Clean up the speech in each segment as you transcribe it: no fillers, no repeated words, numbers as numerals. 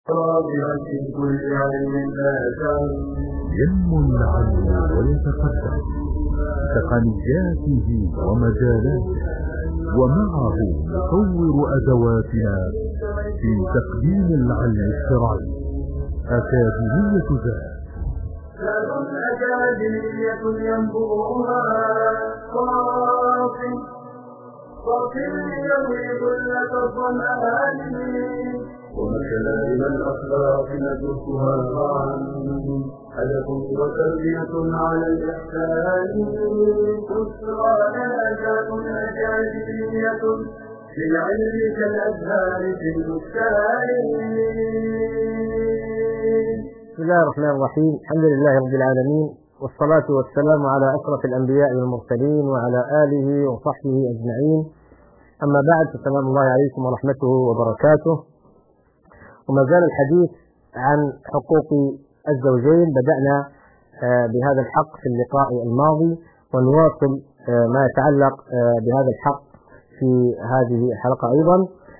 في كل علم ينمو العلم ويتقدم بتقنياته ومجالاته، ومعه نطور أدواتنا في تقديم العلم الشرعي. أكاديمية ذات أكاديمية ينبوها صافي يروي ظلة الظمآن، ومكارم الأخلاق ندرسها معا، هدف وتربية على الإحسان. بشرى أكاديمية في العلم كالأزهار في البستان. بسم الله الرحمن الرحيم. الحمد لله رب العالمين، والصلاة والسلام على أشرف الأنبياء والمرسلين وعلى آله وصحبه أجمعين. أما بعد، فسلام الله عليكم ورحمته وبركاته. وما زال الحديث عن حقوق الزوجين. بدأنا بهذا الحق في اللقاء الماضي، ونواصل ما يتعلق بهذا الحق في هذه الحلقة أيضا.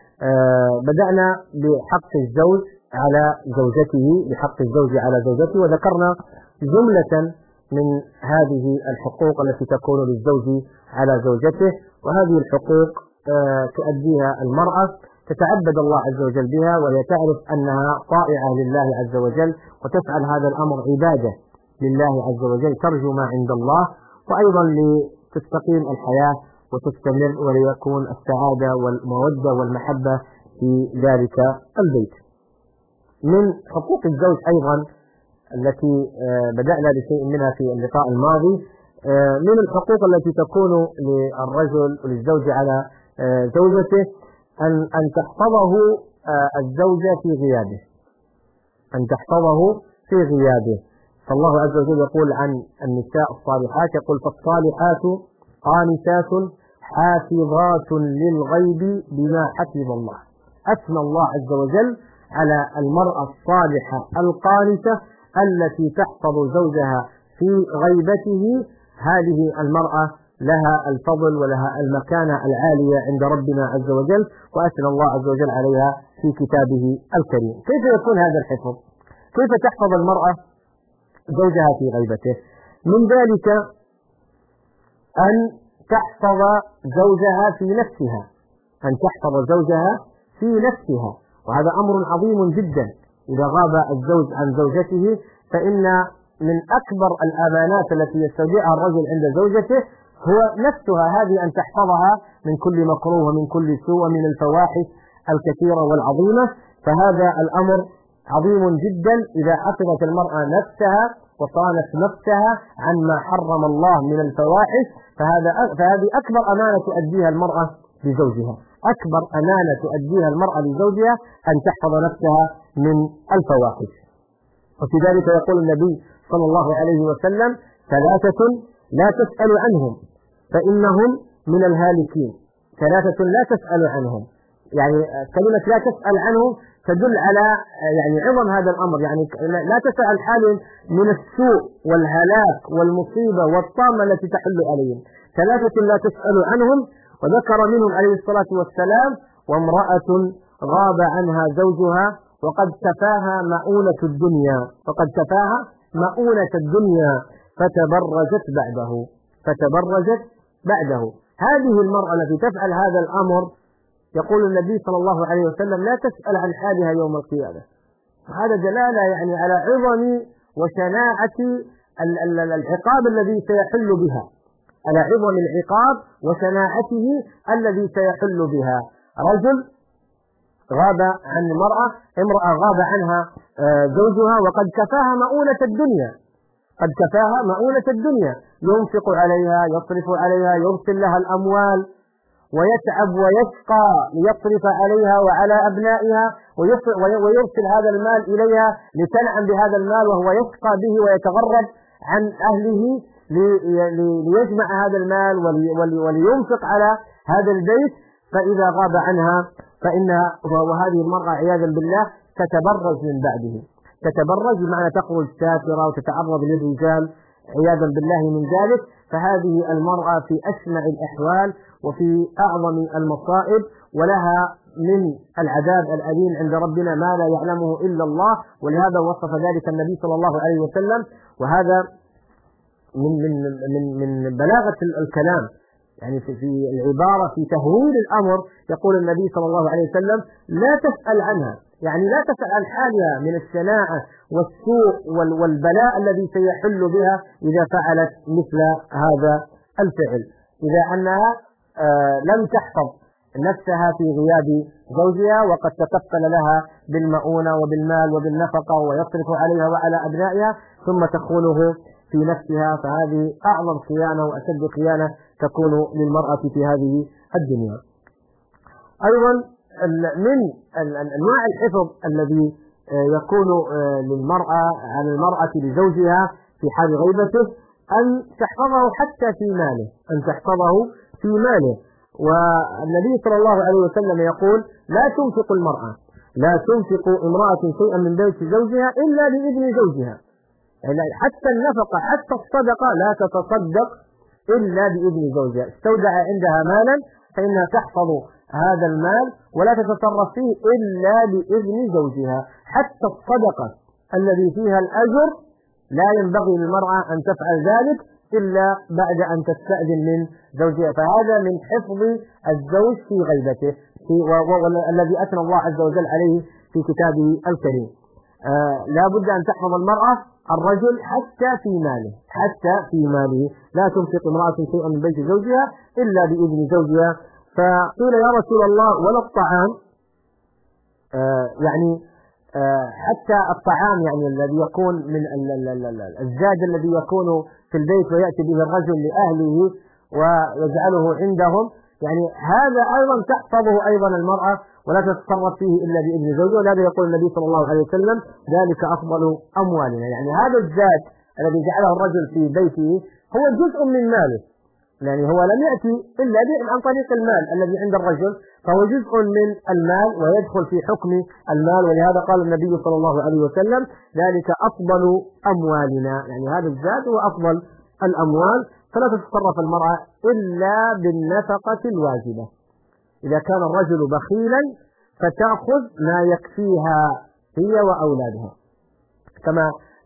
بدأنا بحق الزوج على زوجته، بحق الزوج على زوجته، وذكرنا جملة من هذه الحقوق التي تكون للزوج على زوجته. وهذه الحقوق تؤديها المرأة، تتعبد الله عز وجل بها، وهي تعرف أنها طائعة لله عز وجل، وتفعل هذا الأمر عبادة لله عز وجل، ترجو ما عند الله، وأيضا لتستقيم الحياة وتستمر، وليكون السعادة والمودة والمحبة في ذلك البيت. من حقوق الزوج أيضا التي بدأنا بشيء منها في اللقاء الماضي، من الحقوق التي تكون للرجل وللزوج على زوجته أن تحفظه الزوجة في غيابه، أن تحفظه في غيابه. فالله عز وجل يقول عن النساء الصالحات، يقول: فالصالحات قانتات حافظات للغيب بما حفظ الله. أثنى الله عز وجل على المرأة الصالحة القانتة التي تحفظ زوجها في غيبته. هذه المرأة لها الفضل ولها المكانة العالية عند ربنا عز وجل، وأثنى الله عز وجل عليها في كتابه الكريم. كيف يكون هذا الحفظ؟ كيف تحفظ المرأة زوجها في غيبته؟ من ذلك أن تحفظ زوجها في نفسها، أن تحفظ زوجها في نفسها، وهذا أمر عظيم جدا. إذا غاب الزوج عن زوجته، فإن من أكبر الأمانات التي يستودعها الرجل عند زوجته هو نفسها، هذه أن تحفظها من كل مكروه ومن كل سوء ومن الفواحش الكثيرة والعظيمة. فهذا الأمر عظيم جدا. إذا حفظت المرأة نفسها وصانت نفسها عما حرم الله من الفواحش، فهذه أكبر أمانة تؤديها المرأة لزوجها. أكبر أمانة تؤديها المرأة لزوجها أن تحفظ نفسها من الفواحش. وفي ذلك يقول النبي صلى الله عليه وسلم: ثلاثة لا تسأل عنهم فإنهم من الهالكين. ثلاثة لا تسأل عنهم، يعني كلمة لا تسأل عنهم تدل على عظم هذا الأمر. يعني لا تسأل حال من السوء والهلاك والمصيبة والطامة التي تحل عليهم. ثلاثة لا تسأل عنهم، وذكر منهم عليه الصلاة والسلام: وامرأة غاب عنها زوجها وقد كفاها مؤونة الدنيا، فقد كفاها مؤونة الدنيا فتبرجت بعده. هذه المرأة التي تفعل هذا الأمر، يقول النبي صلى الله عليه وسلم: لا تسأل عن حالها يوم القيامة. وهذا دلالة على عظم وشناعة العقاب الذي سيحل بها، على عظم العقاب وشناعته الذي سيحل بها. رجل غاب عن امرأة غاب عنها زوجها وقد كفاها مؤونة الدنيا، ينفق عليها، يصرف عليها، يرسل لها الأموال، ويتعب ويشقى ليصرف عليها وعلى أبنائها، ويرسل هذا المال إليها لتنعم بهذا المال، وهو يشقى به ويتغرب عن أهله ليجمع هذا المال ولينفق على هذا البيت. فإذا غاب عنها وهذه المرأة عياذا بالله تتبرج من بعده، تتبرج بمعنى تخرج سافرة وتتعرض للرجال عياذا بالله من ذلك. فهذه المرأة في أشنع الأحوال وفي أعظم المصائب، ولها من العذاب الأليم عند ربنا ما لا يعلمه إلا الله. ولهذا وصف ذلك النبي صلى الله عليه وسلم. وهذا من بلاغة الكلام، يعني في العبارة في تهويل الأمر. يقول النبي صلى الله عليه وسلم: لا تسأل عنها، يعني لا تسأل عن حالها من الشناعة والسوء والبلاء الذي سيحل بها إذا فعلت مثل هذا الفعل، إذا أنها لم تحفظ نفسها في غياب زوجها وقد تكفل لها بالمؤونة وبالمال وبالنفقة ويصرف عليها وعلى أبنائها ثم تخونه في نفسها، فهذه أعظم خيانة وأشد خيانة تكون للمرأة في هذه الدنيا. أيضا من أنواع الحفظ الذي يكون للمرأة على المرأة لزوجها في حال غيبته أن تحفظه حتى في ماله، أن تحفظه في ماله. والنبي صلى الله عليه وسلم يقول: لا تنفق المرأة، لا تنفق امرأة شيئا من بيت زوجها إلا بإذن زوجها، يعني حتى النفقة حتى الصدقة لا تتصدق إلا بإذن زوجها. استودع عندها مالا فإنها تحفظ هذا المال ولا تتصرف فيه إلا بإذن زوجها. حتى الصدقة الذي فيها الأجر لا ينبغي للمرأة أن تفعل ذلك إلا بعد أن تستأذن من زوجها. فهذا من حفظ الزوج في غيبته والذي أثنى الله عز وجل عليه في كتابه الكريم. لا بد أن تحفظ المرأة الرجل حتى في ماله، حتى في ماله. لا تنفق امرأة شيئا من بيت زوجها إلا بإذن زوجها. فقيل: يا رسول الله ولا الطعام؟ يعني حتى الطعام يعني الذي يكون من الزاد الذي يكون في البيت ويأتي به الرجل لأهله ويجعله عندهم، يعني هذا أيضا تحفظه أيضا المرأة ولا تتصرف فيه إلا بإذن زوجها. ولهذا يقول النبي صلى الله عليه وسلم: ذلك أفضل أموالنا. يعني هذا الزاد الذي جعله الرجل في بيته هو جزء من ماله، يعني هو لم يأتي إلا عن طريق المال الذي عند الرجل، فهو جزء من المال ويدخل في حكم المال. ولهذا قال النبي صلى الله عليه وسلم: ذلك أفضل أموالنا، يعني هذا الزاد هو أفضل الأموال. فلا تتصرف المرأة إلا بالنفقة الواجبة. إذا كان الرجل بخيلا فتأخذ ما يكفيها هي وأولادها، كما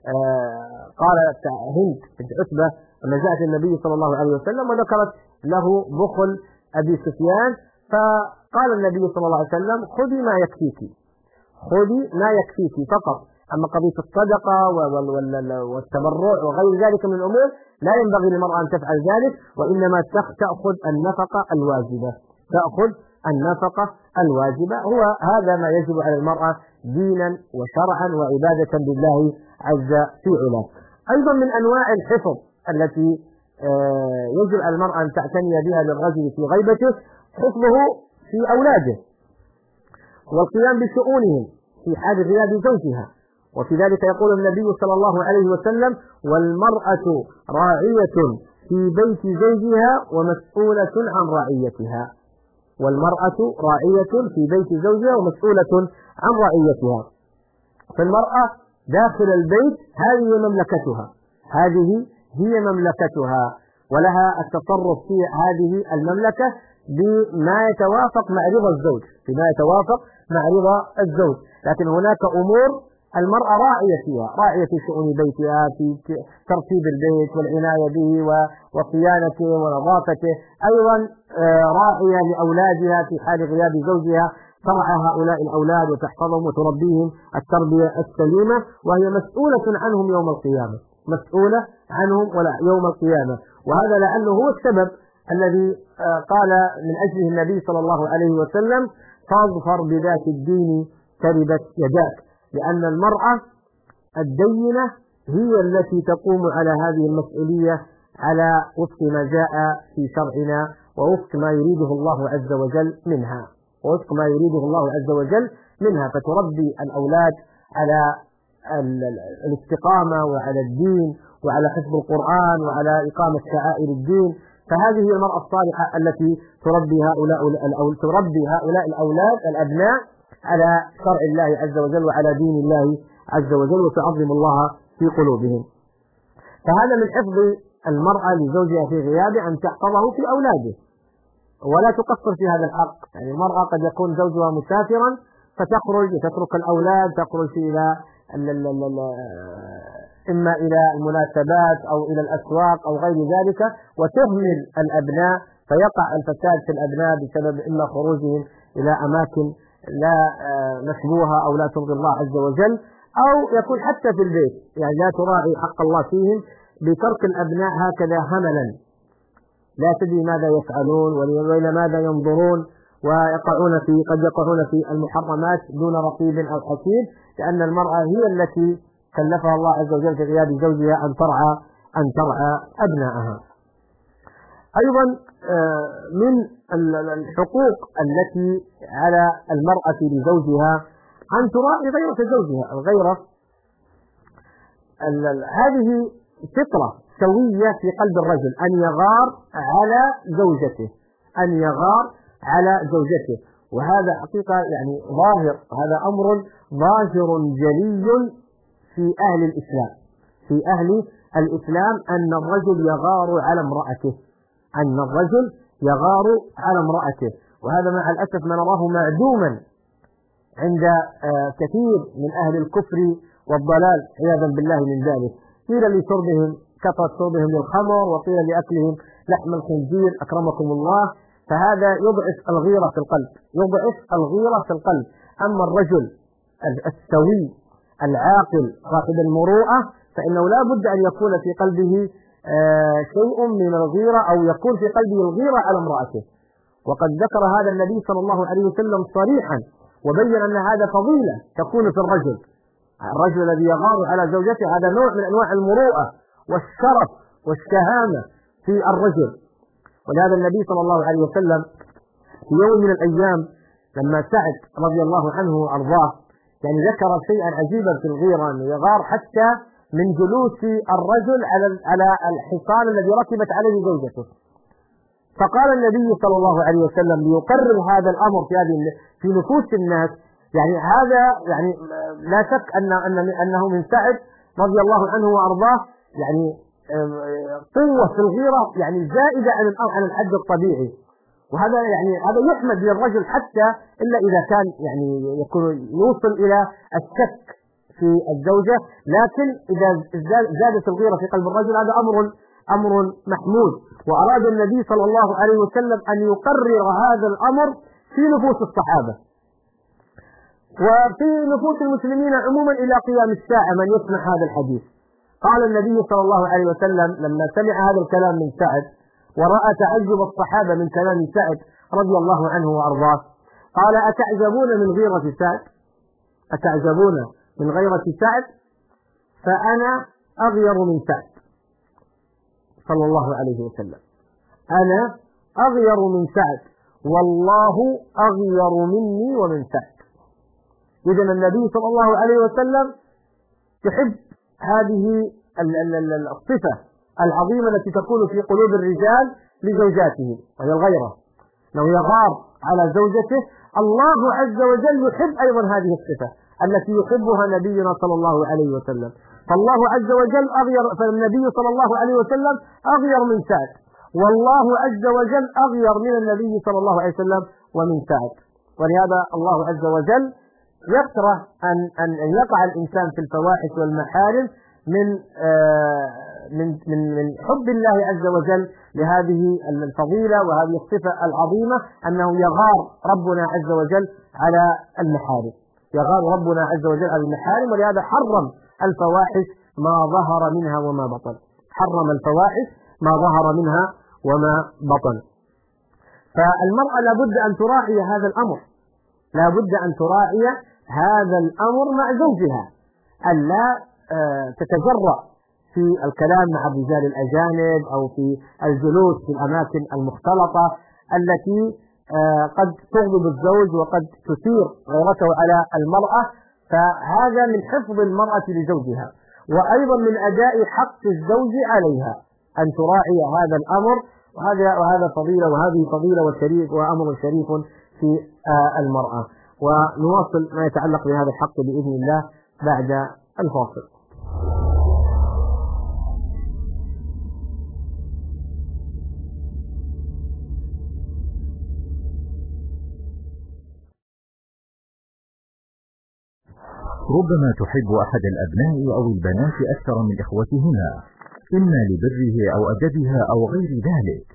قالت هند بنت عتبة لما جاءت النبي صلى الله عليه وسلم وذكرت له بخل أبي سفيان، فقال النبي صلى الله عليه وسلم: خذي ما يكفيك، خذي ما يكفيك فقط. أما قضية الصدقة والتبرع وغير ذلك من الأمور لا ينبغي للمرأة أن تفعل ذلك، وإنما تأخذ النفقة الواجبة، تأخذ النفقة الواجبة. هو هذا ما يجب على المرأة دينا وشرعا وعبادة لله عز في علاه. أيضا من أنواع الحفظ التي يجب على المرأة أن تعتني بها للرجل في غيبته حفظه في أولاده والقيام بشؤونهم في حال غياب زوجها. وفي ذلك يقول النبي صلى الله عليه وسلم: والمرأة راعية في بيت زوجها ومسؤولة عن رعيتها. والمرأة راعية في بيت زوجها ومسؤولة عن رعيتها. فالمرأة داخل البيت هذه مملكتها، هذه هي مملكتها، ولها التصرف في هذه المملكة بما يتوافق مع رضا الزوج، بما يتوافق مع رضا الزوج. لكن هناك أمور المرأة راعية فيها، راعية في شؤون بيتها، في ترتيب البيت والعناية به وصيانته ونظافته. أيضا راعية لأولادها في حال غياب زوجها، ترعى هؤلاء الأولاد وتحفظهم وتربيهم التربية السليمة، وهي مسؤولة عنهم يوم القيامة، مسؤولة عنهم يوم القيامة. وهذا لعله هو السبب الذي قال من أجله النبي صلى الله عليه وسلم: فاظفر بذات الدين تربت يداك. لأن المرأة الدينة هي التي تقوم على هذه المسؤولية على وفق ما جاء في شرعنا ووفق ما يريده الله عز وجل منها، ووفق ما يريده الله عز وجل منها. فتربي الأولاد على الاستقامة وعلى الدين وعلى حفظ القرآن وعلى إقامة شعائر الدين. فهذه هي المرأة الصالحة التي تربي هؤلاء الأولاد الأبناء على شرع الله عز وجل وعلى دين الله عز وجل، وتعظم الله في قلوبهم. فهذا من حفظ المرأة لزوجها في غيابه أن تحفظه في أولاده، ولا تقصر في هذا الحق. يعني المرأة قد يكون زوجها مسافرا فتخرج وتترك الأولاد، تخرج إلى إما إلى المناسبات أو إلى الأسواق أو غير ذلك، وتهمل الأبناء، فيقع الفساد في الأبناء بسبب إما خروجهم إلى أماكن لا مشبوهة أو لا ترضي الله عز وجل، أو يكون حتى في البيت يعني لا تراعي حق الله فيهم بترك الأبناء هكذا هملا، لا تدري ماذا يفعلون وإلى ماذا ينظرون، قد يقعون في المحرمات دون رقيب أو حسيب، لأن المرأة هي التي كلفها الله عز وجل في غياب زوجها أن ترعى أبنائها. أيضا من الحقوق التي على المرأة لزوجها أن تراعي غيرة زوجها. الغيرة هذه فطرة سوية في قلب الرجل، أن يغار على زوجته، وهذا حقيقة يعني ظاهر، هذا أمر ظاهر جلي في أهل الإسلام أن الرجل يغار على امرأته، وهذا مع الأسف ما نراه معدوما عند كثير من أهل الكفر والضلال عياذا بالله من ذلك. قيل لشربهم كثرة شربهم للخمر، وقيل لأكلهم لحم الخنزير أكرمكم الله، فهذا يضعف الغيرة في القلب. أما الرجل السوي العاقل صاحب المروءة فإنه لا بد أن يكون في قلبه شيء من الغيرة، أو يكون في قلبه الغيرة على امرأته. وقد ذكر هذا النبي صلى الله عليه وسلم صريحا، وبين أن هذا فضيلة تكون في الرجل الذي يغار على زوجته، هذا نوع من أنواع المروءة والشرف والشهامة في الرجل. ولهذا النبي صلى الله عليه وسلم في يوم من الأيام لما سعد رضي الله عنه وأرضاه يعني ذكر شيئا عجيبا في الغيرة، أنه يغار حتى من جلوس الرجل على الحصان الذي ركبت عليه زوجته. فقال النبي صلى الله عليه وسلم ليقرر هذا الأمر في نفوس الناس، يعني هذا يعني لا شك أنه من سعد رضي الله عنه وأرضاه يعني قوة في الغيرة يعني زائدة عن الحد الطبيعي، وهذا يعني هذا يحمد للرجل حتى إلا إذا كان يعني يوصل إلى الشك في الزوجة، لكن إذا زادت الغيرة في قلب الرجل هذا أمر محمود. وأراد النبي صلى الله عليه وسلم أن يقرر هذا الأمر في نفوس الصحابة وفي نفوس المسلمين عموما إلى قيام الساعة من يسمع هذا الحديث. قال النبي صلى الله عليه وسلم لما سمع هذا الكلام من سعد ورأى تعجب الصحابة من كلام سعد رضي الله عنه وأرضاه، قال أتعجبون من غيرة سعد فأنا أغير من سعد صلى الله عليه وسلم، أنا أغير من سعد والله أغير مني ومن سعد. إذن النبي صلى الله عليه وسلم يحب هذه الصفة العظيمة التي تكون في قلوب الرجال لزوجاتهم، وهي الغيرة، لو يغار على زوجته. الله عز وجل يحب أيضا هذه الصفة التي يحبها نبينا صلى الله عليه وسلم، فالله عز وجل فالنبي صلى الله عليه وسلم أغير من سعد، والله عز وجل أغير من النبي صلى الله عليه وسلم ومن سعد. ولهذا الله عز وجل يكره أن يقع الإنسان في الفواحش والمحارم من حب الله عز وجل لهذه الفضيلة وهذه الصفة العظيمة، أنه يغار ربنا عز وجل على المحارم، ولهذا حرم الفواحش ما ظهر منها وما بطن. فالمرأة لابد أن تراعي هذا الأمر مع زوجها، ألا تتجرأ في الكلام مع الرجال الأجانب أو في الجلوس في الأماكن المختلطة التي قد تغضب الزوج وقد تثير غيرته على المرأة. فهذا من حفظ المرأة لزوجها، وأيضا من أداء حق الزوج عليها أن تراعي هذا الأمر، وهذا فضيلة، وهذه فضيلة وأمر شريف في المرأة. ونواصل ما يتعلق بهذا الحق بإذن الله بعد الفاصل. ربما تحب أحد الأبناء أو البنات أكثر من إخوتهما، إما لبره أو أدبها أو غير ذلك،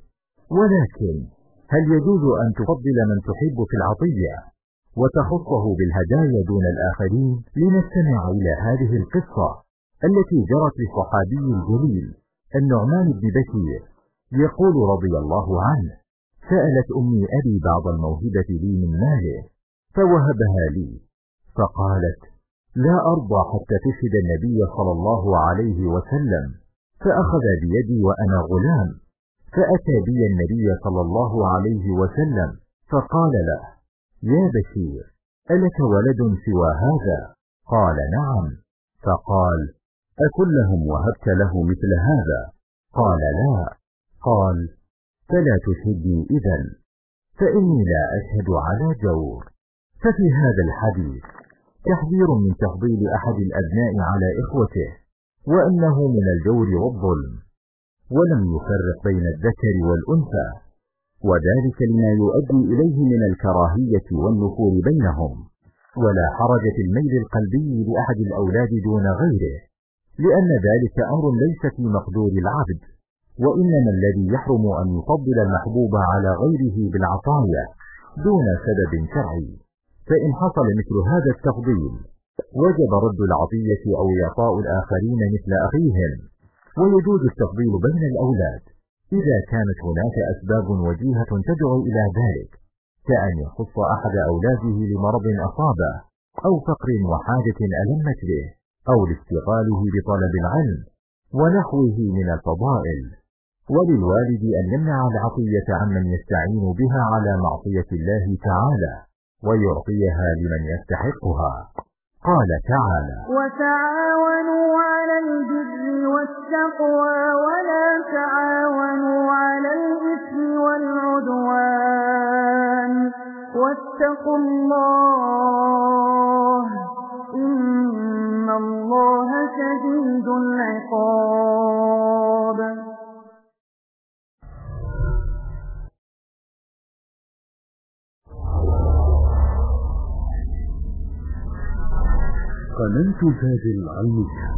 ولكن هل يجوز أن تفضل من تحب في العطية وتخصه بالهدايا دون الآخرين؟ لنستمع إلى هذه القصة التي جرت للصحابي الجليل النعمان بن بشير، يقول رضي الله عنه: سألت أمي أبي بعض الموهبة لي من ماله فوهبها لي، فقالت: لا أرضى حتى تشهد النبي صلى الله عليه وسلم، فأخذ بيدي وأنا غلام، فأتى بي النبي صلى الله عليه وسلم فقال له: يا بشير، ألك ولد سوى هذا؟ قال: نعم. فقال: أكلهم وهبت له مثل هذا؟ قال: لا. قال: فلا تشهدني إذن، فإني لا أشهد على جور. ففي هذا الحديث تحذير من تفضيل أحد الأبناء على إخوته، وأنه من الجور والظلم، ولم يفرق بين الذكر والأنثى، وذلك لما يؤدي إليه من الكراهية والنفور بينهم. ولا حرج في الميل القلبي لأحد الأولاد دون غيره، لأن ذلك أمر ليس في مقدور العبد، وإنما الذي يحرم أن يفضل المحبوب على غيره بالعطايا دون سبب شرعي. فإن حصل مثل هذا التفضيل وجب رد العطية أو إعطاء الآخرين مثل أخيهم. ويجوز التفضيل بين الأولاد إذا كانت هناك أسباب وجيهة تدعو إلى ذلك، كأن يخص أحد أولاده لمرض أصابه، أو فقر وحاجة ألمت به، أو لاشتغاله بطلب العلم ونحوه من الفضائل. وللوالد أن يمنع العطية عمن يستعين بها على معصية الله تعالى، ويعطيها لمن يستحقها. قال تعالى: وتعاونوا على البر والتقوى ولا تعاونوا على الإثم والعدوان واتقوا الله إن الله شديد العقاب. قناة زاد العلمية.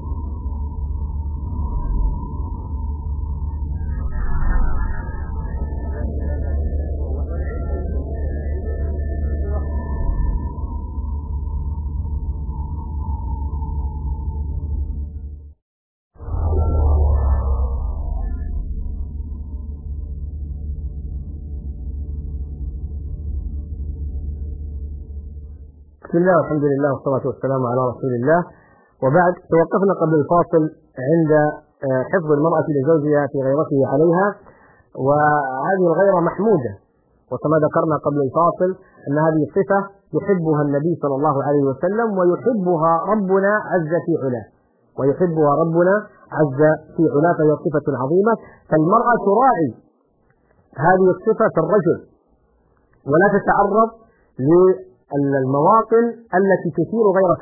بسم الله والحمد لله والصلاة والسلام على رسول الله، وبعد. توقفنا قبل الفاصل عند حفظ المرأة لزوجها في غيرته عليها، وهذه الغيرة محمودة، وكما ذكرنا قبل الفاصل أن هذه الصفة يحبها النبي صلى الله عليه وسلم، ويحبها ربنا عز في علاه، ويحبها ربنا عز في علاه، فهي صفة عظيمة. فالمرأة تراعي هذه الصفة في الرجل، ولا تتعرض المواطن التي تثير غيرة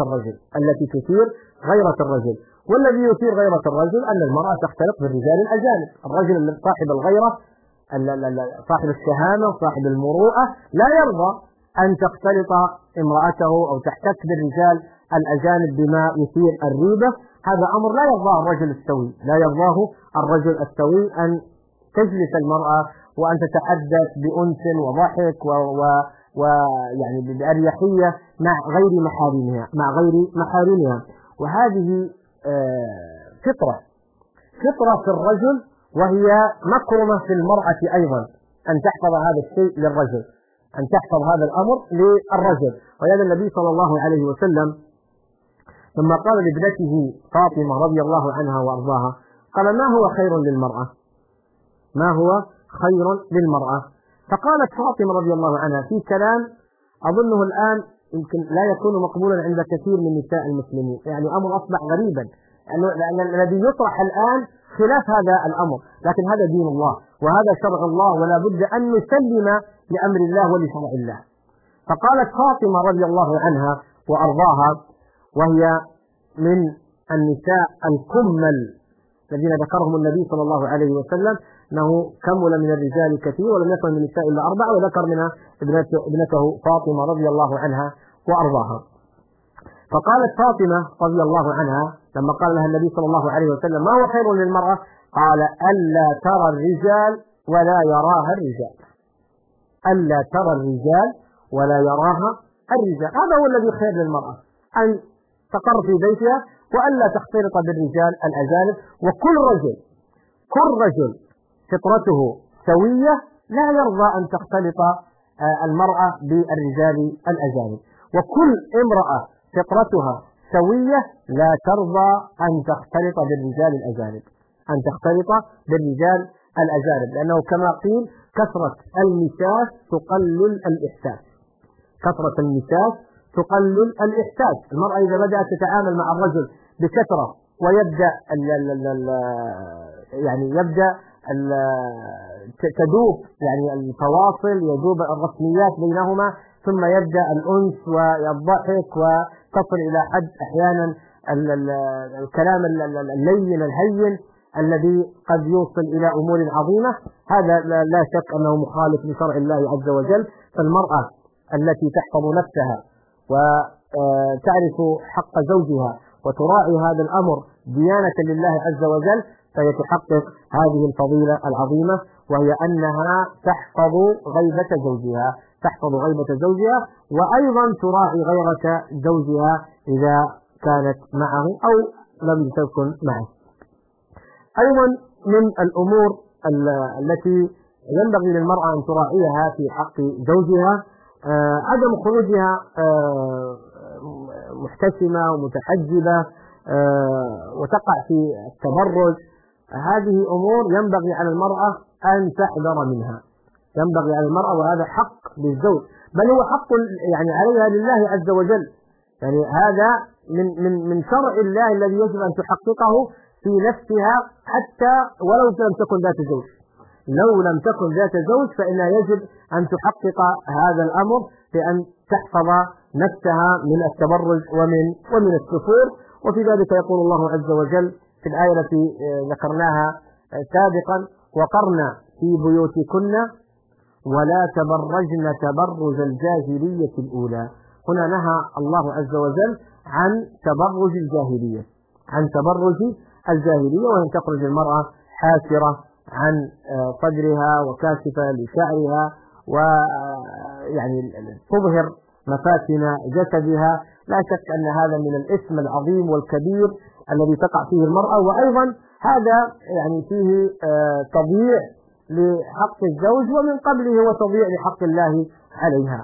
الرجل، والذي يثير غيرة الرجل أن المرأة تختلط بالرجال الأجانب. الرجل صاحب الغيرة، صاحب الشهامة، صاحب المروءة، لا يرضى أن تختلط امرأته أو تحتك بالرجال الأجانب بما يثير الريبة. هذا أمر لا يرضاه الرجل السوي، أن تجلس المرأة وأن تتحدث بأنس وضحك ويعني بأريحية مع غير محارمها. وهذه فطرة في الرجل، وهي مكرمة في المرأة أيضا، أن تحفظ هذا الشيء للرجل، أن تحفظ هذا الأمر للرجل. ولهذا النبي صلى الله عليه وسلم لما قال لابنته فاطمة رضي الله عنها وأرضاها، قال: ما هو خير للمرأة؟ فقالت فاطمة رضي الله عنها في كلام أظنه الآن يمكن لا يكون مقبولا عند كثير من نساء المسلمين، يعني أمر أصبح غريبا، لأن الذي يطرح الآن خلاف هذا الأمر، لكن هذا دين الله وهذا شرع الله، ولا بد أن نسلم لأمر الله ولشرع الله. فقالت فاطمة رضي الله عنها وأرضاها، وهي من النساء الكمل الذين ذكرهم النبي صلى الله عليه وسلم، أنه كمل من الرجال كثير ولم يكن من النساء إلا 4، وذكر منها ابنته فاطمة رضي الله عنها وأرضاها. فقالت فاطمة رضي الله عنها لما قال لها النبي صلى الله عليه وسلم ما هو خير للمرأة؟ قال ألا ترى الرجال ولا يراها الرجال، ألا ترى الرجال ولا يراها الرجال. هذا هو الذي خير للمرأة، أن تقر في بيتها وألا تختلط بالرجال الأجانب. وكل رجل فطرته سوية لا يرضى أن تختلط المرأة بالرجال الأجانب، وكل امرأة فطرتها سوية لا ترضى أن تختلط بالرجال الأجانب، لأنه كما قيل كثرة المساس تقلل الإحساس. المرأة إذا بدأت تتعامل مع الرجل بكثرة ويبدأ تدوب الفواصل، يدوب الرسميات بينهما، ثم يبدأ الأنس والضحك وتصل إلى حد أحيانا الكلام اللين الهين الذي قد يوصل إلى أمور عظيمة. هذا لا شك أنه مخالف لشرع الله عز وجل. فالمرأة التي تحفظ نفسها وتعرف حق زوجها وتراعي هذا الأمر ديانة لله عز وجل فهي تحقق هذه الفضيلة العظيمة، وهي أنها تحفظ غيبة زوجها وأيضا تراعي غيرة زوجها إذا كانت معه أو لم تكن معه. أيضا من الأمور التي ينبغي للمرأة أن تراعيها في حق زوجها عدم خروجها محتشمة ومتحجبة وتقع في التبرج. هذه أمور ينبغي على المرأة أن تحذر منها، وهذا حق للزوج، بل هو حق عليها لله عز وجل. هذا من شرع الله الذي يجب أن تحققه في نفسها، حتى ولو لم تكن ذات زوج. لو لم تكن ذات زوج فإنها يجب أن تحقق هذا الأمر بأن تحفظ نفسها من التبرج ومن السفور. وفي ذلك يقول الله عز وجل في الآية التي ذكرناها سابقا: وقرن في بيوتكن ولا تبرجن تبرج الجاهلية الأولى. هنا نهى الله عز وجل عن تبرج الجاهلية، وأن تخرج المرأة حاسرة عن صدرها وكاشفة لشعرها تظهر مفاتن جسدها. لا شك أن هذا من الإثم العظيم والكبير الذي تقع فيه المرأة، وأيضا هذا فيه تضييع لحق الزوج، ومن قبله هو تضييع لحق الله عليها،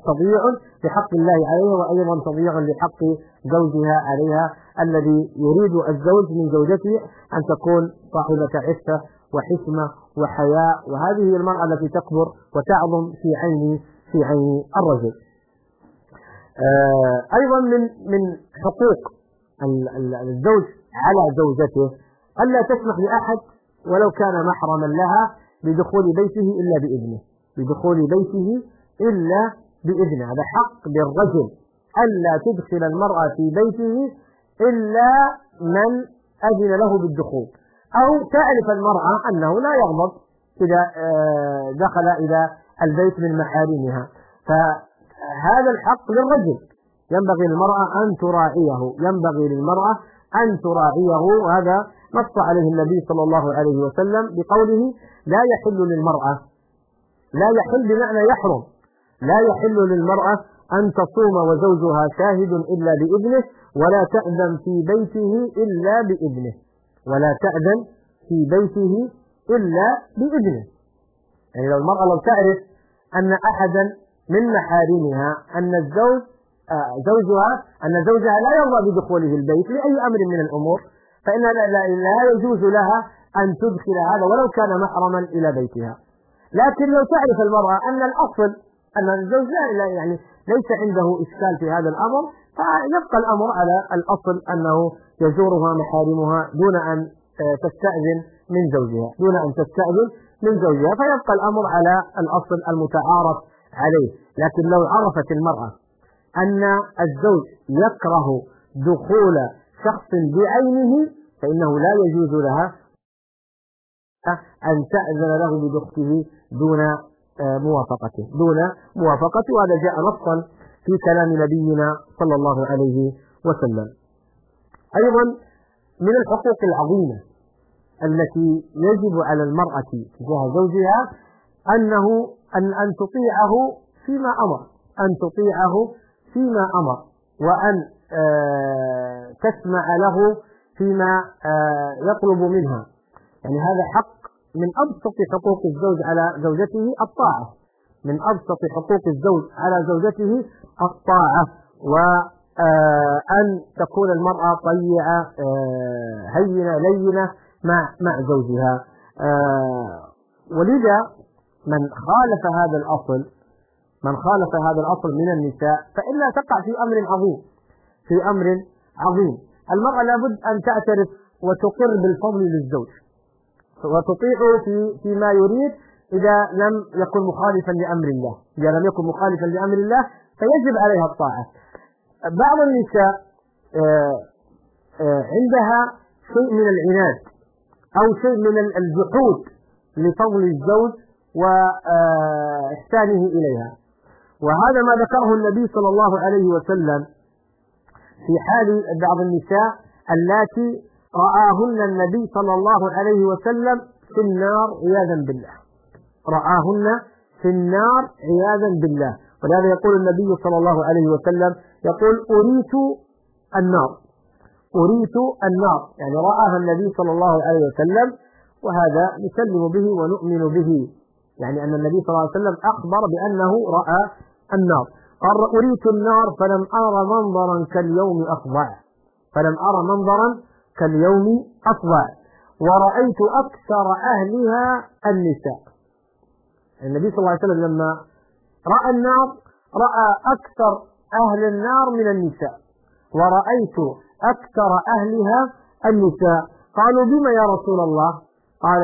وأيضا تضييع لحق زوجها عليها، الذي يريد الزوج من زوجته أن تكون صاحبة عفة وحكمة وحياء، وهذه المرأة التي تكبر وتعظم في عين الرجل. أيضا من حقوق الزوج على زوجته ألا تسمح لأحد ولو كان محرما لها بدخول بيته إلا بإذنه. هذا حق للرجل ألا تدخل المرأة في بيته إلا من أذن له بالدخول، أو تعرف المرأة أنه لا يغضب إذا دخل إلى البيت من محارمها. فهذا الحق للرجل ينبغي للمرأة أن تراعيه، وهذا نص عليه النبي صلى الله عليه وسلم بقوله: لا يحل بمعنى يحرم، لا يحل للمرأة أن تصوم وزوجها شاهد إلا بإذنه، ولا تأذن في بيته إلا بإذنه. لو المرأة لو تعرف أن أحدا من محارمها أن زوجها لا يرضى بدخوله البيت لأي أمر من الأمور، فإنها لا يجوز لها أن تدخل هذا ولو كان محرما إلى بيتها. لكن لو تعرف المرأة أن الأصل أن الزوج ليس عنده إشكال في هذا الأمر، فيبقى الأمر على الأصل أنه يزورها محارمها دون أن تستأذن من زوجها، فيبقى الأمر على الأصل المتعارف عليه. لكن لو عرفت المرأة أن الزوج يكره دخول شخص بعينه فإنه لا يجوز لها أن تأذن له بدخله دون موافقته. وهذا جاء نصا في كلام نبينا صلى الله عليه وسلم. أيضا من الحقوق العظيمة التي يجب على المرأة تجاه زوجها أن تطيعه فيما أمر، وأن تسمع له فيما يطلب منها. يعني هذا حق من أبسط حقوق الزوج على زوجته الطاعة، وأن تكون المرأة طيعة هينة لينة مع زوجها. ولذا من خالف هذا الأصل من النساء فإلا تقع في أمر عظيم. المرأة لابد أن تعترف وتقر بالفضل للزوج وتطيعه فيما يريد إذا لم يكن مخالفا لأمر الله، فيجب عليها الطاعة. بعض النساء عندها شيء من العناد أو شيء من الجحود لفضل الزوج وإحسانه إليها، وهذا ما ذكره النبي صلى الله عليه وسلم في حال بعض النساء اللاتي رآهن النبي صلى الله عليه وسلم في النار عياذا بالله. ولهذا يقول النبي صلى الله عليه وسلم أريت النار، يعني رآها النبي صلى الله عليه وسلم، وهذا نسلم به ونؤمن به، يعني أن النبي صلى الله عليه وسلم أخبر بأنه رأى النار. قال أريت النار فلم أرى منظرا كاليوم أفظع ورأيت أكثر أهلها النساء. النبي صلى الله عليه وسلم لما رأى النار رأى أكثر أهل النار من النساء، ورأيت أكثر أهلها النساء. قالوا بما يا رسول الله؟ قال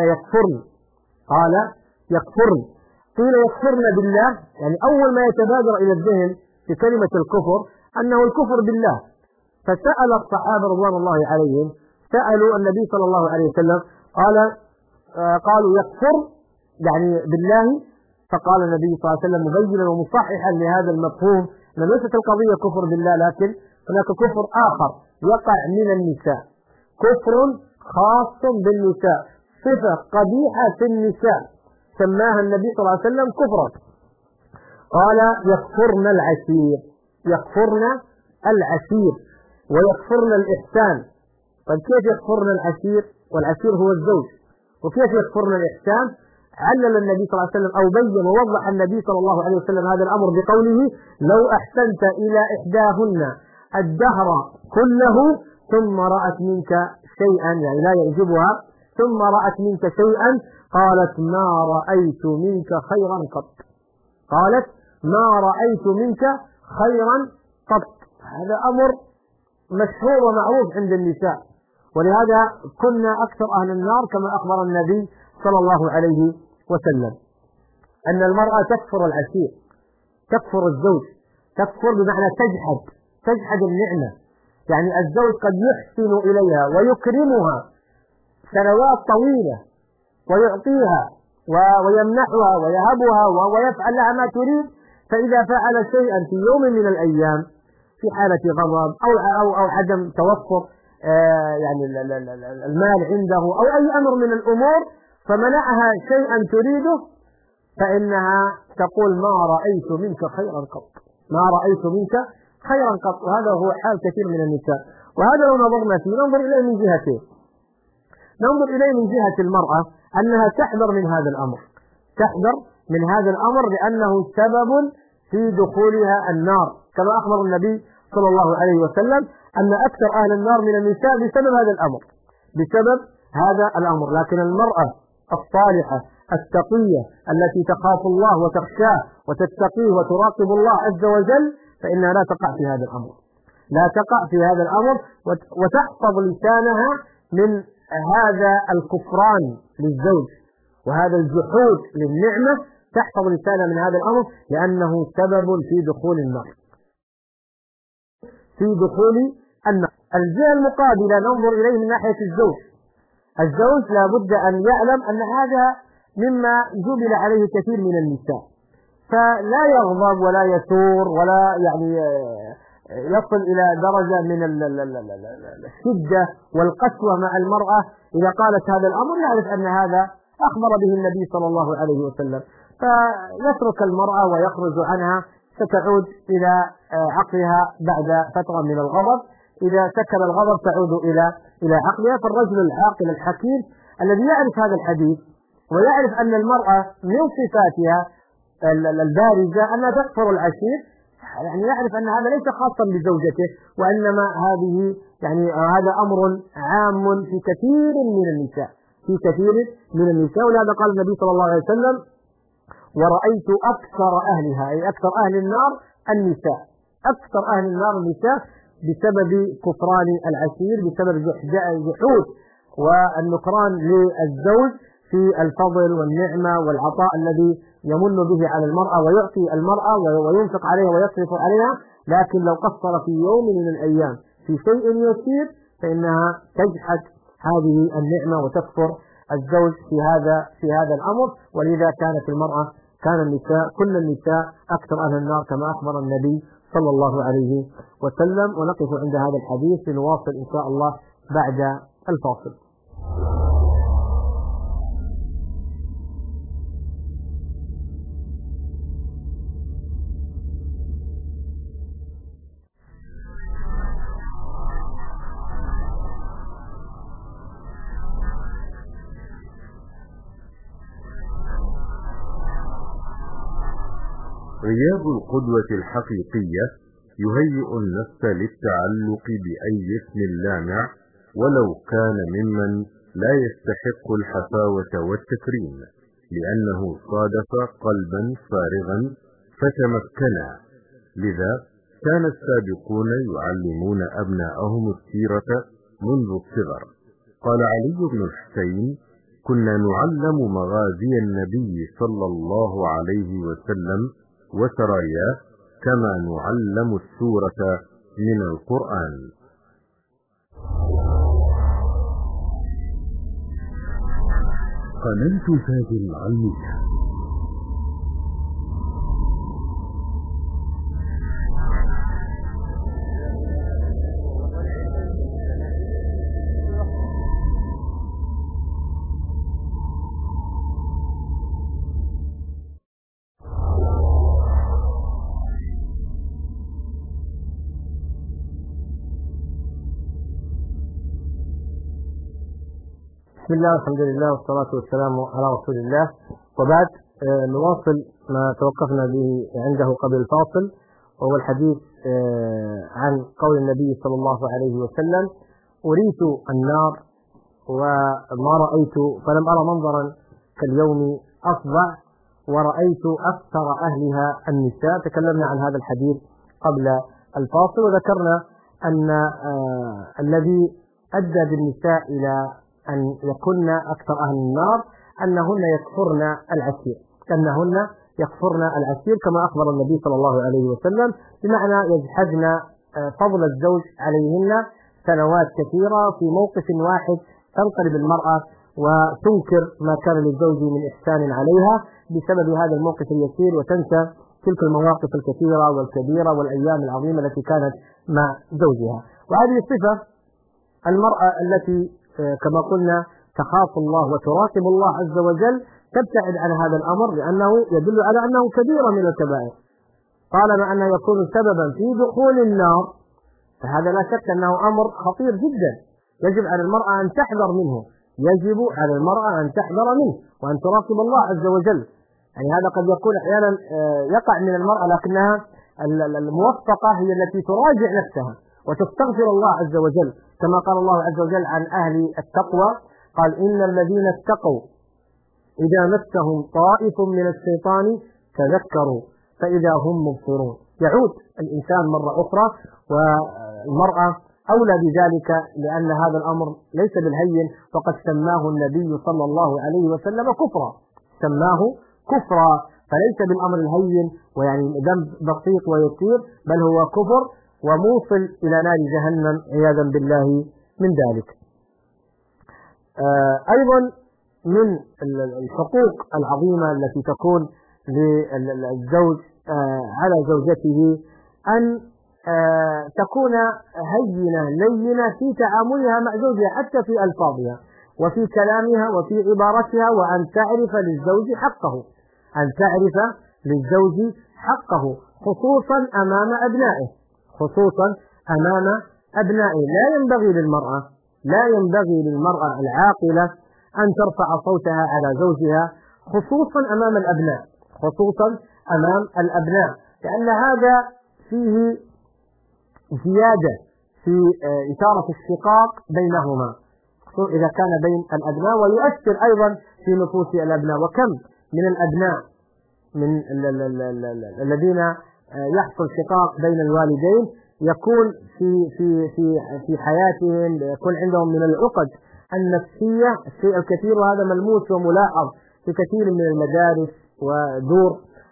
يكفرن. قيل يكفرن بالله، يعني أول ما يتبادر إلى الذهن في كلمة الكفر أنه الكفر بالله. فسأل الصحابة رضوان الله عليهم، سألوا النبي صلى الله عليه وسلم، قالوا يكفر يعني بالله. فقال النبي صلى الله عليه وسلم مبينا ومصححا لهذا المفهوم أن ليست القضية كفر بالله، لكن هناك كفر آخر يقع من النساء، كفر خاص بالنساء، صفة قبيحة في النساء سماها النبي صلى الله عليه وسلم كفرا. قال يكفرن العشير ويكفرن الإحسان. طيب كيف يكفرن العشير؟ والعشير هو الزوج. وكيف يكفرن الإحسان؟ علل النبي صلى الله عليه وسلم أو بين ووضح النبي صلى الله عليه وسلم هذا الأمر بقوله لو أحسنت إلى إحداهن الدهر كله ثم رأت منك شيئا، يعني لا يعجبها، ثم رأت منك شيئا قالت ما رأيت منك خيرا قط. هذا أمر مشهور ومعروف عند النساء، ولهذا كنا أكثر أهل النار كما أخبر النبي صلى الله عليه وسلم. أن المرأة تكفر العشير، تكفر الزوج، تكفر بمعنى تجحد النعمة. يعني الزوج قد يحسن إليها ويكرمها سنوات طويلة ويعطيها ويمنحها ويهبها ويفعل لها ما تريد، فإذا فعل شيئا في يوم من الأيام في حالة غضب أو عدم توفر يعني المال عنده أو أي أمر من الأمور فمنعها شيئا تريده، فإنها تقول ما رأيت منك خيرا قط. وهذا هو حال كثير من النساء. وهذا لو نظرنا فيه ننظر إليه من جهتين. ننظر إليه من جهة المرأة أنها تحذر من هذا الأمر لأنه سبب في دخولها النار، كما أخبر النبي صلى الله عليه وسلم أن أكثر أهل النار من النساء بسبب هذا الأمر. لكن المرأة الصالحة التقية التي تخاف الله وتخشاه وتتقيه وتراقب الله عز وجل فإنها لا تقع في هذا الأمر وتحفظ لسانها من هذا الكفران للزوج وهذا الجحود للنعمة، تحفظ لسانها من هذا الأمر لأنه سبب في دخول النار. الجهة المقابلة ننظر إليه من ناحية الزوج لا بد أن يعلم أن هذا مما جبل عليه كثير من النساء، فلا يغضب ولا يثور ولا يعني يصل إلى درجة من الشدة والقسوة مع المرأة إذا قالت هذا الأمر، يعرف أن هذا أخبر به النبي صلى الله عليه وسلم، فيترك المرأة ويخرج عنها، ستعود إلى عقلها بعد فترة من الغضب. إذا سكن الغضب تعود إلى عقلها. فالرجل العاقل الحكيم الذي يعرف هذا الحديث ويعرف أن المرأة من صفاتها البارزة أنها تكفر العشير، يعني يعرف أن هذا ليس خاصا بزوجته، وإنما هذه يعني هذا أمر عام في كثير من النساء. ولهذا قال النبي صلى الله عليه وسلم: ورأيت أكثر أهلها، أي أكثر أهل النار النساء، أكثر أهل النار النساء بسبب كفران العشير، بسبب جحود والنكران للزوج في الفضل والنعمة والعطاء الذي يمن به على المرأة ويعطي المرأة وينفق عليها ويصرف عليها، لكن لو قصر في يوم من الأيام في شيء يسير فإنها تجحد هذه النعمة وتكفر الزوج في هذا الأمر. ولذا كان النساء كل النساء أكثر أهل النار كما أخبر النبي صلى الله عليه وسلم. ونقف عند هذا الحديث، لنواصل إن شاء الله بعد الفاصل. غياب القدوة الحقيقية يهيئ النفس للتعلق بأي اسم لامع ولو كان ممن لا يستحق الحفاوة والتكريم، لأنه صادف قلبا فارغا فتمكنا. لذا كان السابقون يعلمون أبناءهم السيرة منذ الصغر. قال علي بن الحسين: كنا نعلم مغازي النبي صلى الله عليه وسلم وسراياه كما نعلم السورة من القرآن. قناة فاز العلمية. بسم الله والحمد لله والصلاة والسلام على رسول الله، وبعد نواصل ما توقفنا به عنده قبل الفاصل، وهو الحديث عن قول النبي صلى الله عليه وسلم: أريت النار وما رأيت فلم أرى منظرا كاليوم أفظع ورأيت أكثر أهلها النساء. تكلمنا عن هذا الحديث قبل الفاصل، وذكرنا أن الذي أدى بالنساء إلى أن يكون أكثر أهل النار أنهن يكفرن العشير كما أخبر النبي صلى الله عليه وسلم، بمعنى يجحدن فضل الزوج عليهن سنوات كثيرة. في موقف واحد تنقلب المرأة وتنكر ما كان للزوج من إحسان عليها بسبب هذا الموقف اليسير، وتنسى تلك المواقف الكثيرة والكبيرة والأيام العظيمة التي كانت مع زوجها. وهذه الصفة المرأة التي كما قلنا تخاف الله وتراقب الله عز وجل تبتعد عن هذا الأمر، لأنه يدل على أنه كبيرة من الكبائر. طالما أنه يكون سببا في دخول النار فهذا لا شك أنه أمر خطير جدا، يجب على المرأة أن تحذر منه، وأن تراقب الله عز وجل. يعني هذا قد يكون أحيانا يقع من المرأة، لكنها الموفقة هي التي تراجع نفسها وتستغفر الله عز وجل، كما قال الله عز وجل عن أهل التقوى: قال: إن الذين اتقوا إذا مسهم طائف من الشيطان تذكروا فإذا هم مبصرون. يعود الإنسان مرة أخرى، والمرأة أولى بذلك، لأن هذا الأمر ليس بالهين، وقد سماه النبي صلى الله عليه وسلم كفرا، فليس بالأمر الهين ويعني ذنب بسيط ويسير، بل هو كفر وموصل إلى نار جهنم عياذا بالله من ذلك. أيضا من الحقوق العظيمة التي تكون للزوج على زوجته أن تكون هينة لينة في تعاملها مع زوجها حتى في ألفاظها وفي كلامها وفي عبارتها، وأن تعرف للزوج حقه، أن تعرف للزوج حقه خصوصا أمام أبنائه، خصوصا أمام أبنائه. لا ينبغي للمرأة العاقلة أن ترفع صوتها على زوجها خصوصا أمام الأبناء، خصوصا أمام الأبناء، لأن هذا فيه زيادة في إثارة الشقاق بينهما إذا كان بين الأبناء، ويؤثر أيضا في نفوس الأبناء. وكم من الأبناء من الذين يحصل شقاق بين الوالدين يكون في حياتهم، يكون عندهم من العقد النفسية الشيء الكثير، وهذا ملموس وملاحظ في كثير من المدارس ودور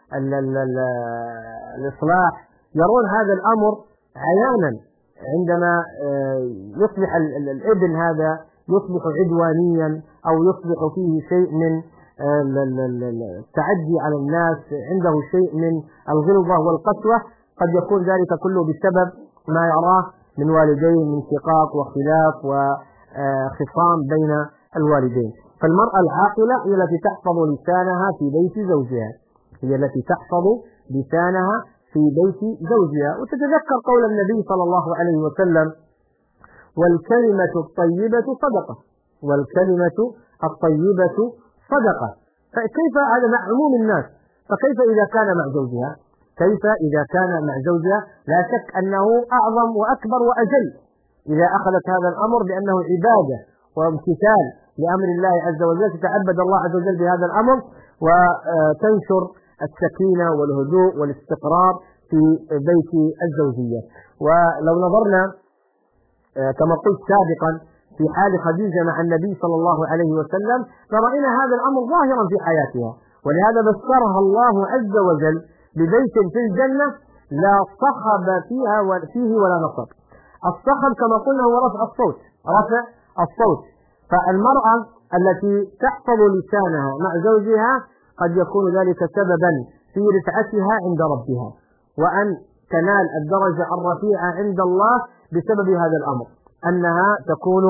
الإصلاح، يرون هذا الأمر عيانا عندما يصبح الابن هذا يصبح عدوانيا أو يصبح فيه شيء من التعدي على الناس، عنده شيء من الغلظة والقسوة، قد يكون ذلك كله بسبب ما يراه من والدين من شقاق واختلاف وخصام بين الوالدين. فالمرأة العاقلة هي التي تحفظ لسانها في بيت زوجها، هي التي تحفظ لسانها في بيت زوجها، وتتذكر قول النبي صلى الله عليه وسلم: والكلمة الطيبة صدقة، والكلمة الطيبة صدقة. فكيف هذا مع عموم الناس؟ فكيف إذا كان مع زوجها؟ كيف إذا كان مع زوجها؟ لا شك أنه أعظم وأكبر وأجل إذا أخذت هذا الأمر بأنه عبادة وامتثال لأمر الله عز وجل، تتعبد الله عز وجل بهذا الأمر وتنشر السكينة والهدوء والاستقرار في بيت الزوجية. ولو نظرنا كما قلت سابقا في حال خديجة مع النبي صلى الله عليه وسلم فرأينا هذا الأمر ظاهرا في حياتها، ولهذا بشرها الله عز وجل ببيت في الجنة لا صخب فيه ولا نصب. الصخب كما قلنا هو رفع الصوت. فالمرأة التي تحفظ لسانها مع زوجها قد يكون ذلك سببا في رفعتها عند ربها، وأن تنال الدرجة الرفيعة عند الله بسبب هذا الأمر، أنها تكون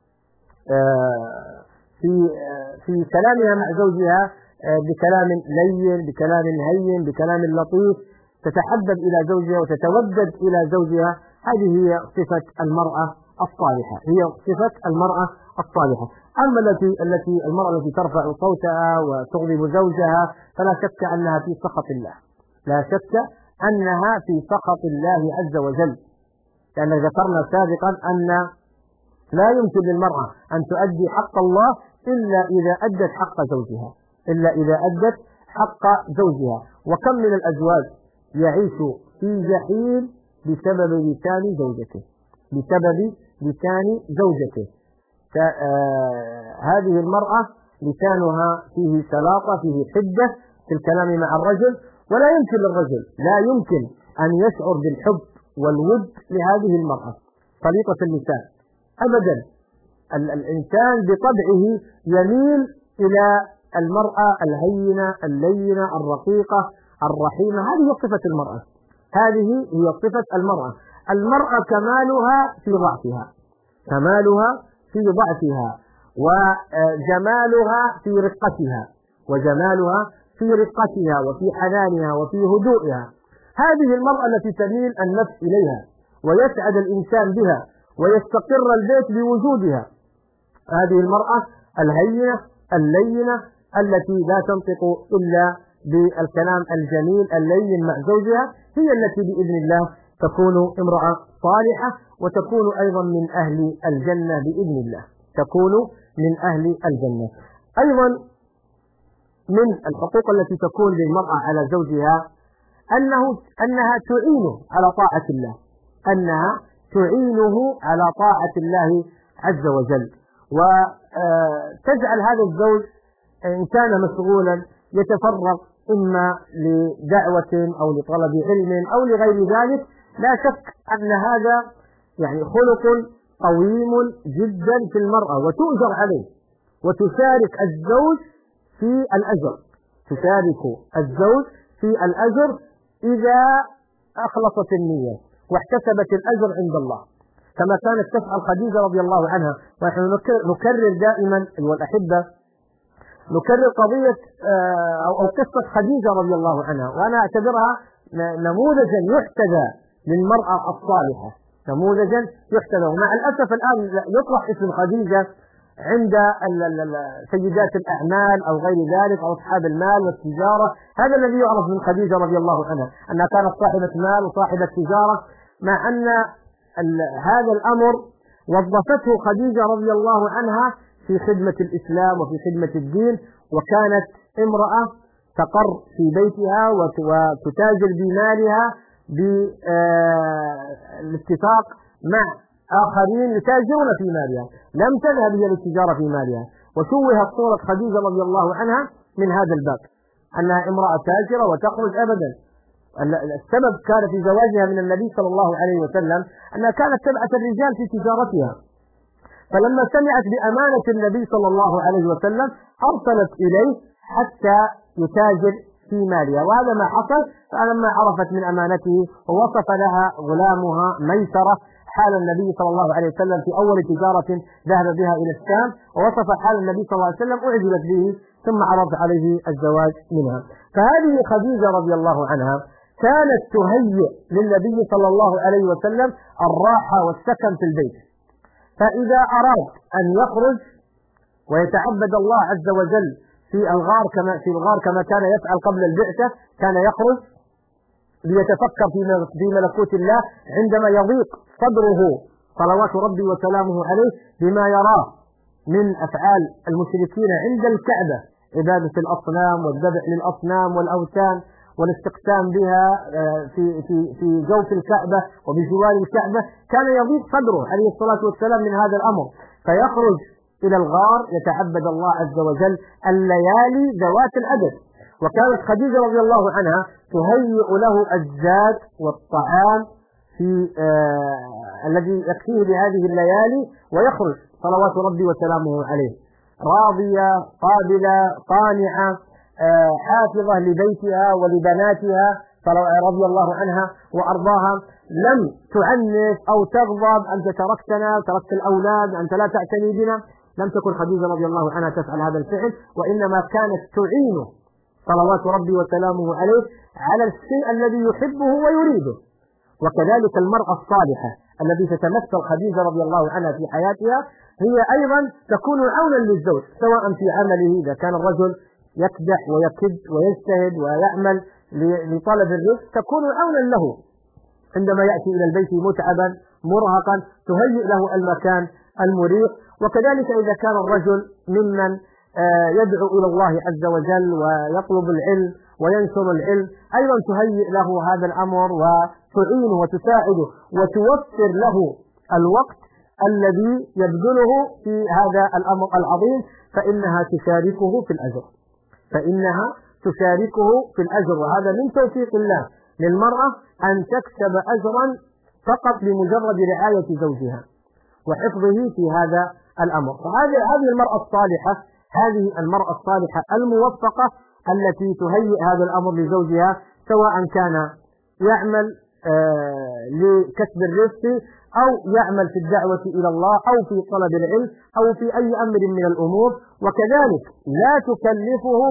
في كلامها مع زوجها بكلام لين، بكلام هين، بكلام لطيف، تتحبب إلى زوجها وتتودد إلى زوجها. هذه هي صفة المرأة الصالحة، هي صفة المرأة الصالحة. أما المرأة التي ترفع صوتها وتغضب زوجها فلا شك أنها في سخط الله، لا شك أنها في سخط الله عز وجل، لأن ذكرنا سابقا أن لا يمكن للمرأة أن تؤدي حق الله إلا إذا أدت حق زوجها، وكم من الأزواج يعيش في جحيم بسبب لسان زوجته، هذه المرأة لسانها فيه سلاطة، فيه حدة في الكلام مع الرجل، ولا يمكن للرجل أن يشعر بالحب والود لهذه المرأة طليقة اللسان أبدا. الإنسان بطبعه يميل إلى المرأة الهينة اللينة الرقيقة الرحيمة. هذه هي صفة المرأة. المرأة كمالها في ضعفها وجمالها في رقتها وفي حنانها وفي هدوئها. هذه المرأة التي تميل النفس إليها ويسعد الإنسان بها ويستقر البيت بوجودها، هذه المرأة الهينة اللينة التي لا تنطق إلا بالكلام الجميل اللين مع زوجها، هي التي بإذن الله تكون امرأة صالحة وتكون أيضا من أهل الجنة بإذن الله، أيضا من الحقوق التي تكون للمرأة على زوجها أنها تعينه على طاعة الله عز وجل، وتجعل هذا الزوج إن كان مشغولا يتفرغ إما لدعوة أو لطلب علم أو لغير ذلك. لا شك أن هذا خلق قويم جدا في المرأة وتؤجر عليه، وتشارك الزوج في الأجر إذا أخلصت النية، واحتسبت الأجر عند الله كما كانت تفعل خديجة رضي الله عنها. ونحن نكرر دائما والأحبة نكرر قضية أو قصة خديجة رضي الله عنها، وأنا أعتبرها نموذجا يحتذى للمرأة الصالحة، نموذجا يحتذى. ومع الأسف الآن يطرح اسم خديجة عند سيدات الأعمال أو غير ذلك أو أصحاب المال والتجارة. هذا الذي يعرف من خديجة رضي الله عنها أنها كانت صاحبة مال وصاحبة تجارة، مع أن هذا الأمر وظفته خديجة رضي الله عنها في خدمة الإسلام وفي خدمة الدين، وكانت امرأة تقر في بيتها وتتاجر بمالها بالاتفاق مع آخرين يتاجرون في مالها، لم تذهب هي للتجارة في مالها. وشوهت صورة خديجة رضي الله عنها من هذا الباب أنها امرأة تاجرة وتخرج أبدا. السبب كان في زواجها من النبي صلى الله عليه وسلم أنها كانت تبعث الرجال في تجارتها، فلما سمعت بأمانة النبي صلى الله عليه وسلم أرسلت إليه حتى يتاجر في مالها، وهذا ما حصل. فلما عرفت من أمانته ووصف لها غلامها ميسرة حال النبي صلى الله عليه وسلم في أول تجارة ذهب بها إلى الشام، ووصف حال النبي صلى الله عليه وسلم أعجبت به ثم عرض عليه الزواج منها. فهذه خديجة رضي الله عنها كانت تهيئ للنبي صلى الله عليه وسلم الراحة والسكن في البيت، فإذا أراد أن يخرج ويتعبد الله عز وجل في الغار كما كان يفعل قبل البعثة، كان يخرج ليتفكر في ملكوت الله عندما يضيق صدره صلوات ربي وسلامه عليه بما يراه من أفعال المشركين عند الكعبة، عبادة الأصنام والذبح للأصنام والأوثان والاستقسام بها في جوف الكعبة وبجوار الكعبة. كان يضيق صدره عليه الصلاة والسلام من هذا الأمر، فيخرج إلى الغار يتعبد الله عز وجل الليالي ذوات العدد. وكانت خديجة رضي الله عنها تهيئ له الزاد والطعام الذي يكفيه بهذه الليالي، ويخرج صلوات ربي وسلامه عليه راضية قابلة قانعة حافظة لبيتها ولبناتها رضي الله عنها وأرضاها، لم تعنف أو تغضب أنت تركتنا تركت الأولاد أنت لا تعتني بنا. لم تكن خديجة رضي الله عنها تفعل هذا الفعل، وإنما كانت تعينه صلوات ربي وسلامه عليه على الشيء الذي يحبه ويريده. وكذلك المرأة الصالحة التي تتمثل خديجة رضي الله عنها في حياتها هي أيضا تكون عونا للزوج، سواء في عمله إذا كان الرجل يكدح ويكد ويجتهد ويعمل لطلب الرزق تكون عونا له عندما يأتي إلى البيت متعبا مرهقا، تهيئ له المكان المريح. وكذلك إذا كان الرجل ممن يدعو إلى الله عز وجل ويطلب العلم وينشر العلم، أيضا تهيئ له هذا الأمر وتعينه وتساعده وتوفر له الوقت الذي يبذله في هذا الأمر العظيم، فإنها تشاركه في الأجر. وهذا من توفيق الله للمرأة أن تكسب أجرا فقط لمجرد رعاية زوجها وحفظه في هذا الأمر. فهذه المرأة الصالحة الموفقة التي تهيئ هذا الأمر لزوجها، سواء كان يعمل لكسب الرزق أو يعمل في الدعوة إلى الله أو في طلب العلم أو في أي أمر من الأمور. وكذلك لا تكلفه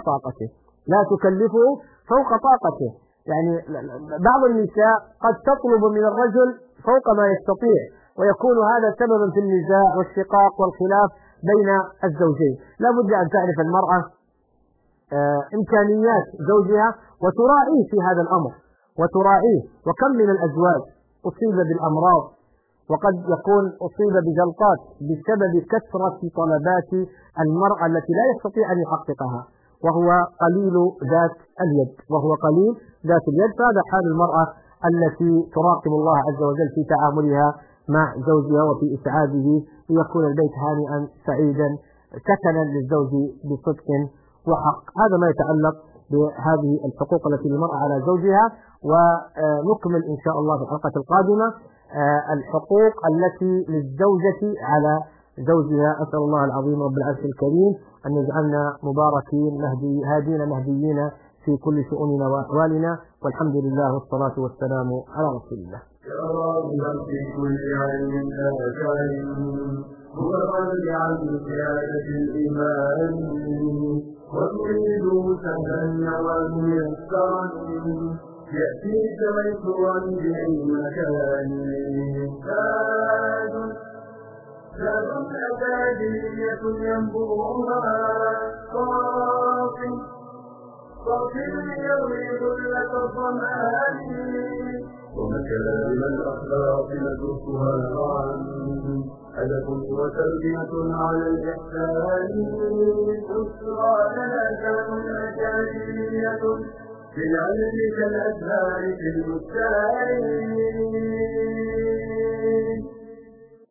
فوق طاقته. يعني بعض النساء قد تطلب من الرجل فوق ما يستطيع، ويكون هذا سببا في النزاع والشقاق والخلاف بين الزوجين. لا بد أن تعرف المرأة إمكانيات زوجها وتراعيه في هذا الأمر وتراعيه. وكم من الأزواج أصيب بالأمراض وقد يكون أصيب بجلطات بسبب كثرة طلبات المرأة التي لا يستطيع أن يحققها، وهو قليل ذات اليد. فهذا حال المرأة التي تراقب الله عز وجل في تعاملها مع زوجها وفي إسعاده ليكون البيت هانئا سعيدا سكنا للزوج بصدق وحق. هذا ما يتعلق بهذه الحقوق التي للمرأة على زوجها. ونكمل إن شاء الله في الحلقة القادمة الحقوق التي للزوجة على زوجها. أسأل الله العظيم رب العرش الكريم أن يجعلنا مباركين هادين مهديين في كل شؤوننا وأحوالنا، والحمد لله والصلاة والسلام على رسول الله. راغبا في كل علم آثار هو مرجعا لزيادة الإيمان وتريد سهلا نواه يسرا يأتيك ميسورا بأي مكان زاد أكاديمية ينبوها صافي يريد لك الظمآن ومكارم الأخلاق ندرسها معا أدب وتربية على الإحسان أسرى لنا كان أكاديمية في العلم كالأزهار في البستان